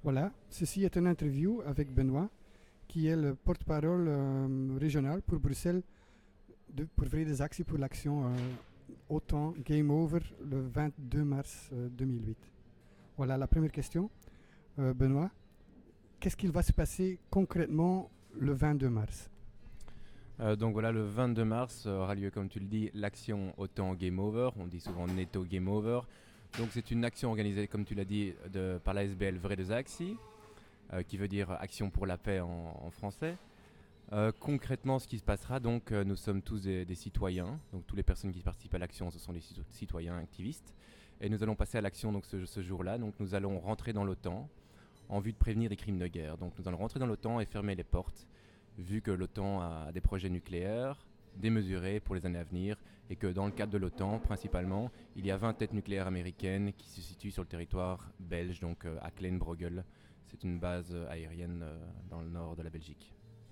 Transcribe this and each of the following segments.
Voilà, ceci est une interview avec Benoît, qui est le porte-parole régional pour Bruxelles pour des actions pour l'action OTAN Game Over le 22 mars 2008. Voilà la première question. Benoît, qu'est-ce qu'il va se passer concrètement le 22 mars? Donc voilà, le 22 mars aura lieu, comme tu le dis, l'action OTAN Game Over. On dit souvent NATO Game Over. Donc c'est une action organisée, comme tu l'as dit, par l'ASBL Vrede Actie, qui veut dire Action pour la paix en français. Concrètement, ce qui se passera, donc nous sommes tous des citoyens. Donc toutes les personnes qui participent à l'action, ce sont des citoyens activistes. Et nous allons passer à l'action donc, ce jour-là. Donc nous allons rentrer dans l'OTAN en vue de prévenir des crimes de guerre. Donc nous allons rentrer dans l'OTAN et fermer les portes, vu que l'OTAN a des projets nucléaires démesurés pour les années à venir et que dans le cadre de l'OTAN, principalement, il y a 20 têtes nucléaires américaines qui se situent sur le territoire belge, donc à Klein-Brogel. C'est une base aérienne dans le nord de la Belgique.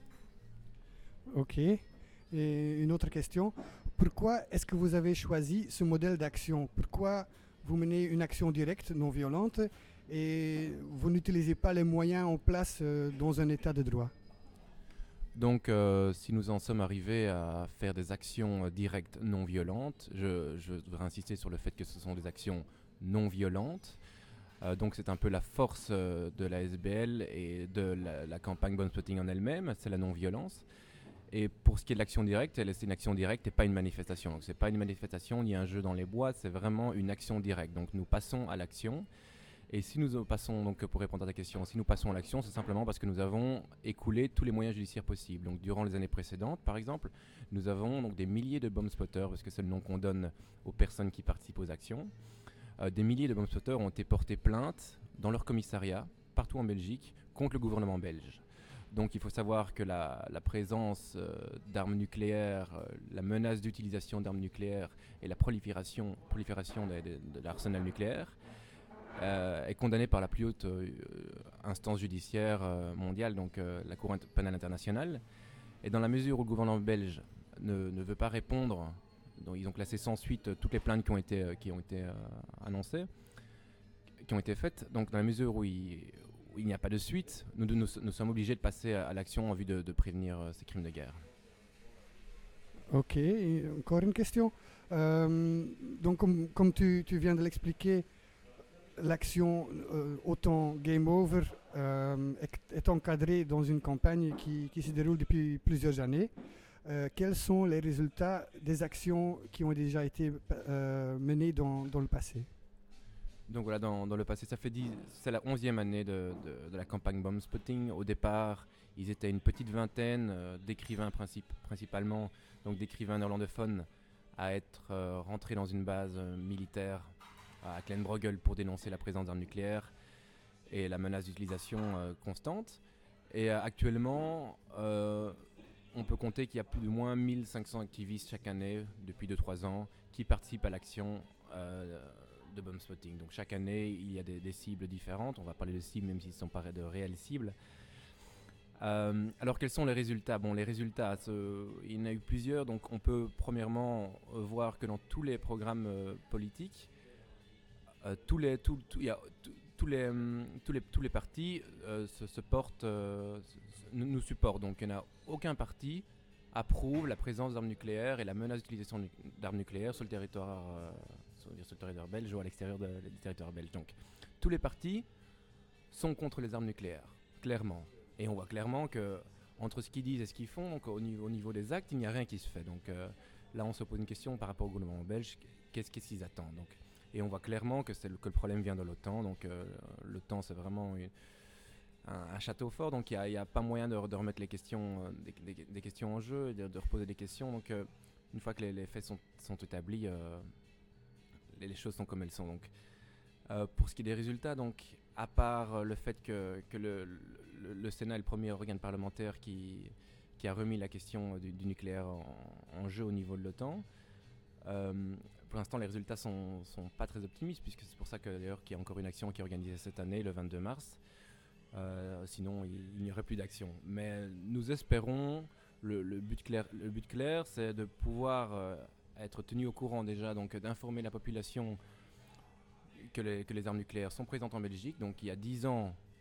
Ok. Et une autre question. Pourquoi est-ce que vous avez choisi ce modèle d'action? Pourquoi vous menez une action directe, non violente, et vous n'utilisez pas les moyens en place dans un état de droit? Donc, si nous en sommes arrivés à faire des actions directes non violentes, je voudrais insister sur le fait que ce sont des actions non violentes. Donc, c'est un peu la force de la SBL et de la campagne Bombspotting en elle-même, c'est la non-violence. Et pour ce qui est de l'action directe, c'est une action directe et pas une manifestation. Donc, c'est pas une manifestation ni un jeu dans les bois, c'est vraiment une action directe. Donc, nous passons à l'action. Et si nous passons, donc pour répondre à ta question, si nous passons à l'action, c'est simplement parce que nous avons écoulé tous les moyens judiciaires possibles. Donc durant les années précédentes, par exemple, nous avons donc des milliers de bomb spotters, parce que c'est le nom qu'on donne aux personnes qui participent aux actions. Des milliers de bomb spotters ont été portés plainte dans leur commissariat, partout en Belgique, contre le gouvernement belge. Donc il faut savoir que la présence d'armes nucléaires, la menace d'utilisation d'armes nucléaires et la prolifération de l'arsenal nucléaire est condamné par la plus haute instance judiciaire mondiale, donc la Cour pénale internationale. Et dans la mesure où le gouvernement belge ne veut pas répondre, donc ils ont classé sans suite toutes les plaintes qui ont été annoncées, qui ont été faites. Donc dans la mesure où il n'y a pas de suite, nous sommes obligés de passer à l'action en vue de prévenir ces crimes de guerre. Ok, et encore une question. Donc comme tu viens de l'expliquer, l'action OTAN Game Over est encadrée dans une campagne qui se déroule depuis plusieurs années. Quels sont les résultats des actions qui ont déjà été menées dans le passé? Donc voilà, dans le passé, c'est la 11e année de la campagne Bombspotting. Au départ, ils étaient une petite vingtaine d'écrivains principalement, donc d'écrivains néerlandophones, à être rentrés dans une base militaire à Klein-Brogel pour dénoncer la présence d'armes nucléaires et la menace d'utilisation constante. Et actuellement, on peut compter qu'il y a plus ou moins 1500 activistes chaque année, depuis 2-3 ans, qui participent à l'action de bombspotting. Donc chaque année, il y a des cibles différentes. On va parler de cibles même s'ils ne sont pas de réelles cibles. Alors quels sont les résultats? Bon, les résultats, il y en a eu plusieurs. Donc on peut premièrement voir que dans tous les programmes politiques, tous les partis nous supportent. Donc il n'y en a aucun parti approuve la présence d'armes nucléaires et la menace d'utilisation d'armes nucléaires sur le territoire belge ou à l'extérieur du territoire belge. Donc tous les partis sont contre les armes nucléaires, clairement. Et on voit clairement que entre ce qu'ils disent et ce qu'ils font, donc au niveau des actes, il n'y a rien qui se fait. Donc là, on se pose une question par rapport au gouvernement belge, qu'est-ce qu'ils attendent? Donc, et on voit clairement que le problème vient de l'OTAN. Donc l'OTAN, c'est vraiment un château fort. Donc il n'y a pas moyen de remettre les questions, des questions en jeu, de reposer des questions. Donc une fois que les faits sont établis, les choses sont comme elles sont. Donc pour ce qui est des résultats, donc à part le fait que le Sénat est le premier organe parlementaire qui a remis la question du nucléaire en jeu au niveau de l'OTAN, pour l'instant, les résultats sont pas très optimistes, puisque c'est pour ça que d'ailleurs qu'il y a encore une action qui est organisée cette année, le 22 mars. Sinon, il n'y aurait plus d'action. Mais nous espérons, le but clair, c'est de pouvoir être tenu au courant déjà, donc d'informer la population que les armes nucléaires sont présentes en Belgique. Donc il y a 10 ans,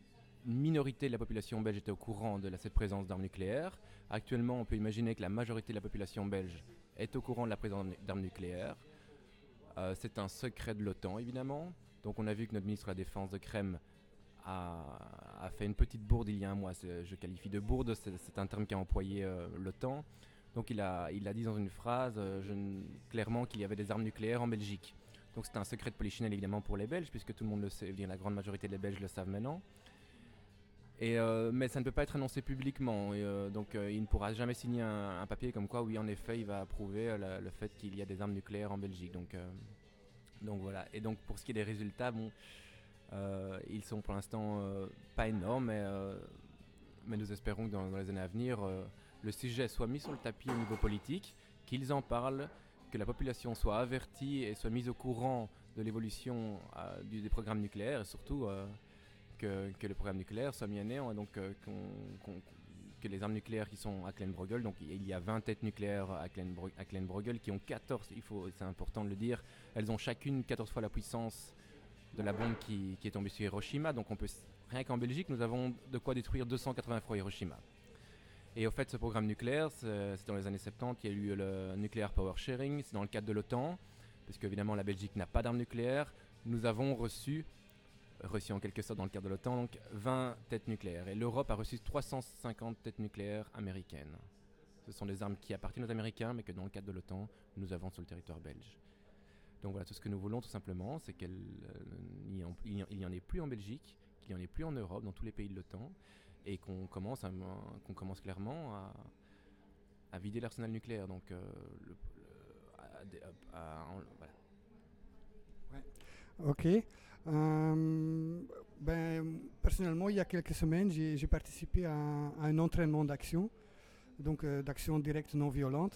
une minorité de la population belge était au courant de cette présence d'armes nucléaires. Actuellement, on peut imaginer que la majorité de la population belge est au courant de la présence d'armes nucléaires. C'est un secret de l'OTAN, évidemment. Donc on a vu que notre ministre de la Défense de Crème a fait une petite bourde il y a un mois. Je qualifie de bourde, c'est un terme qu'a employé l'OTAN. Donc il a dit dans une phrase clairement qu'il y avait des armes nucléaires en Belgique. Donc c'est un secret de polichinelle évidemment pour les Belges, puisque tout le monde le sait, la grande majorité des Belges le savent maintenant. Mais ça ne peut pas être annoncé publiquement, donc il ne pourra jamais signer un papier comme quoi, oui, en effet, il va approuver le fait qu'il y a des armes nucléaires en Belgique. Donc voilà. Et donc pour ce qui est des résultats, bon, ils sont pour l'instant pas énormes, mais nous espérons que dans les années à venir, le sujet soit mis sur le tapis au niveau politique, qu'ils en parlent, que la population soit avertie et soit mise au courant de l'évolution des programmes nucléaires, et surtout que le programme nucléaire soit mis à néant, et donc que les armes nucléaires qui sont à Klein-Breugel, donc il y a 20 têtes nucléaires à Klein-Breugel qui ont 14, c'est important de le dire, elles ont chacune 14 fois la puissance de la bombe qui est tombée sur Hiroshima, donc rien qu'en Belgique, nous avons de quoi détruire 280 fois Hiroshima. Et au fait, ce programme nucléaire, c'est dans les années 70, il y a eu le Nuclear Power Sharing, c'est dans le cadre de l'OTAN, parce qu'évidemment la Belgique n'a pas d'armes nucléaires. Nous avons reçu en quelque sorte dans le cadre de l'OTAN, donc 20 têtes nucléaires. Et l'Europe a reçu 350 têtes nucléaires américaines. Ce sont des armes qui appartiennent aux Américains, mais que dans le cadre de l'OTAN, nous avons sur le territoire belge. Donc voilà, tout ce que nous voulons tout simplement, c'est qu'il n'y en ait plus en Belgique, qu'il n'y en ait plus en Europe, dans tous les pays de l'OTAN, et qu'on commence clairement à vider l'arsenal nucléaire. Donc, voilà. Ouais. Ok. Personnellement, il y a quelques semaines, j'ai participé à un entraînement d'action, donc d'action directe non violente.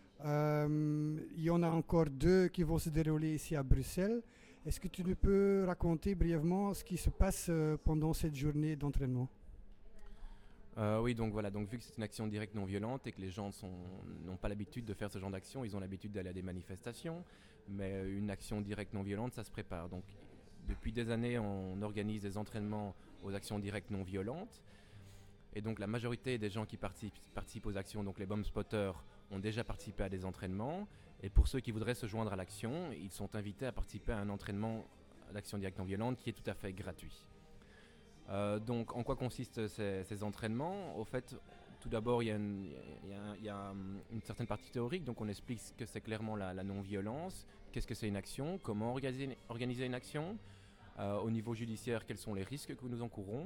Il y en a encore 2 qui vont se dérouler ici à Bruxelles. Est-ce que tu nous peux raconter brièvement ce qui se passe pendant cette journée d'entraînement ? Oui, donc voilà, donc vu que c'est une action directe non violente et que les gens n'ont pas l'habitude de faire ce genre d'action, ils ont l'habitude d'aller à des manifestations, mais une action directe non violente, ça se prépare. Donc depuis des années, on organise des entraînements aux actions directes non violentes, et donc la majorité des gens qui participent aux actions, donc les bomb spotters, ont déjà participé à des entraînements, et pour ceux qui voudraient se joindre à l'action, ils sont invités à participer à un entraînement d'action directe non violente qui est tout à fait gratuit. Donc en quoi consistent ces entraînements ? Au fait, tout d'abord il y a une certaine partie théorique, donc on explique ce que c'est clairement la non-violence, qu'est-ce que c'est une action, comment organiser une action, au niveau judiciaire quels sont les risques que nous encourons,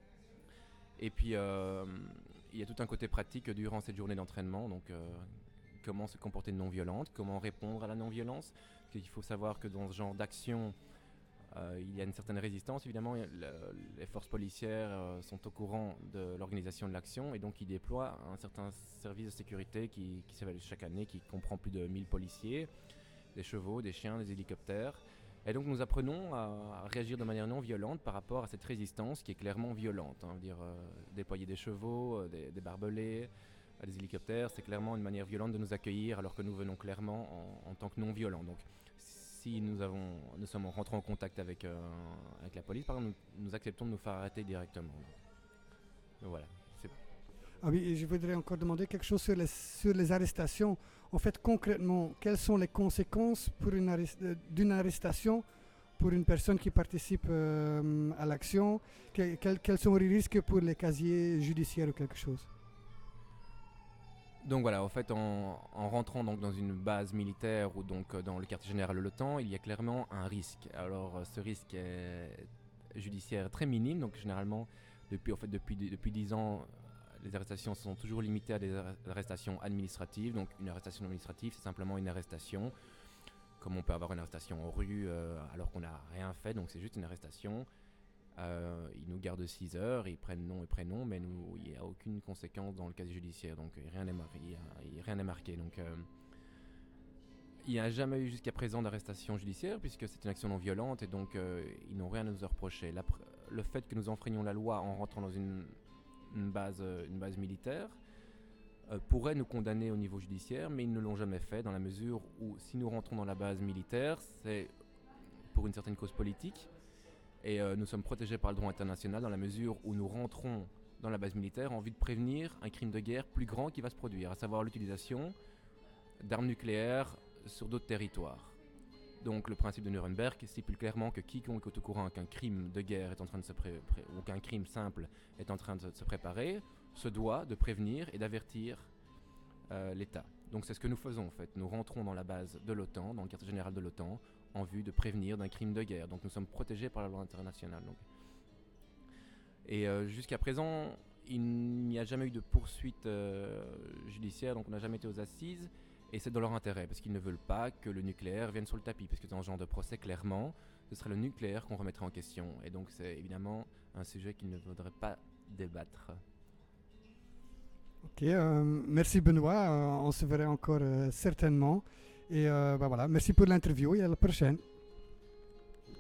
et puis il y a tout un côté pratique durant cette journée d'entraînement, donc comment se comporter de non-violente, comment répondre à la non-violence, parce qu'il faut savoir que dans ce genre d'action, il y a une certaine résistance, évidemment. Les forces policières sont au courant de l'organisation de l'action, et donc ils déploient un certain service de sécurité qui s'évalue chaque année, qui comprend plus de 1000 policiers, des chevaux, des chiens, des hélicoptères. Et donc nous apprenons à réagir de manière non violente par rapport à cette résistance qui est clairement violente. Déployer des chevaux, des barbelés, des hélicoptères, c'est clairement une manière violente de nous accueillir alors que nous venons clairement en tant que non violents. Donc si nous sommes rentrés en contact avec la police, par exemple, nous acceptons de nous faire arrêter directement. Donc voilà. Ah oui, et je voudrais encore demander quelque chose sur les arrestations. En fait, concrètement, quelles sont les conséquences d'une arrestation pour une personne qui participe à l'action ? Quels sont les risques pour les casiers judiciaires ou quelque chose ? Donc voilà, en fait, en rentrant donc dans une base militaire ou donc dans le quartier général de l'OTAN, il y a clairement un risque. Alors ce risque est judiciaire très minime, donc généralement depuis 10 ans, les arrestations sont toujours limitées à des arrestations administratives. Donc une arrestation administrative, c'est simplement une arrestation, comme on peut avoir une arrestation en rue alors qu'on n'a rien fait, donc c'est juste une arrestation. Ils nous gardent 6 heures, ils prennent nom et prénom, mais il n'y a aucune conséquence dans le casier judiciaire, donc rien n'est marqué. Donc il n'y a jamais eu jusqu'à présent d'arrestation judiciaire, puisque c'est une action non violente, et donc ils n'ont rien à nous reprocher. Le fait que nous enfreignions la loi en rentrant dans une base militaire pourrait nous condamner au niveau judiciaire, mais ils ne l'ont jamais fait, dans la mesure où si nous rentrons dans la base militaire, c'est pour une certaine cause politique, Et nous sommes protégés par le droit international dans la mesure où nous rentrons dans la base militaire en vue de prévenir un crime de guerre plus grand qui va se produire, à savoir l'utilisation d'armes nucléaires sur d'autres territoires. Donc le principe de Nuremberg stipule clairement que quiconque est au courant qu'un crime de guerre est en train de ou qu'un crime simple est en train de se préparer, se doit de prévenir et d'avertir l'État. Donc c'est ce que nous faisons en fait. Nous rentrons dans la base de l'OTAN, dans le quartier général de l'OTAN, en vue de prévenir d'un crime de guerre. Donc nous sommes protégés par la loi internationale. Donc. Et jusqu'à présent, il n'y a jamais eu de poursuite judiciaire, donc on n'a jamais été aux assises. Et c'est dans leur intérêt, parce qu'ils ne veulent pas que le nucléaire vienne sur le tapis, parce que dans ce genre de procès, clairement, ce serait le nucléaire qu'on remettrait en question. Et donc c'est évidemment un sujet qu'ils ne voudraient pas débattre. Ok, merci Benoît, on se verra encore certainement. Et voilà, merci pour l'interview et à la prochaine.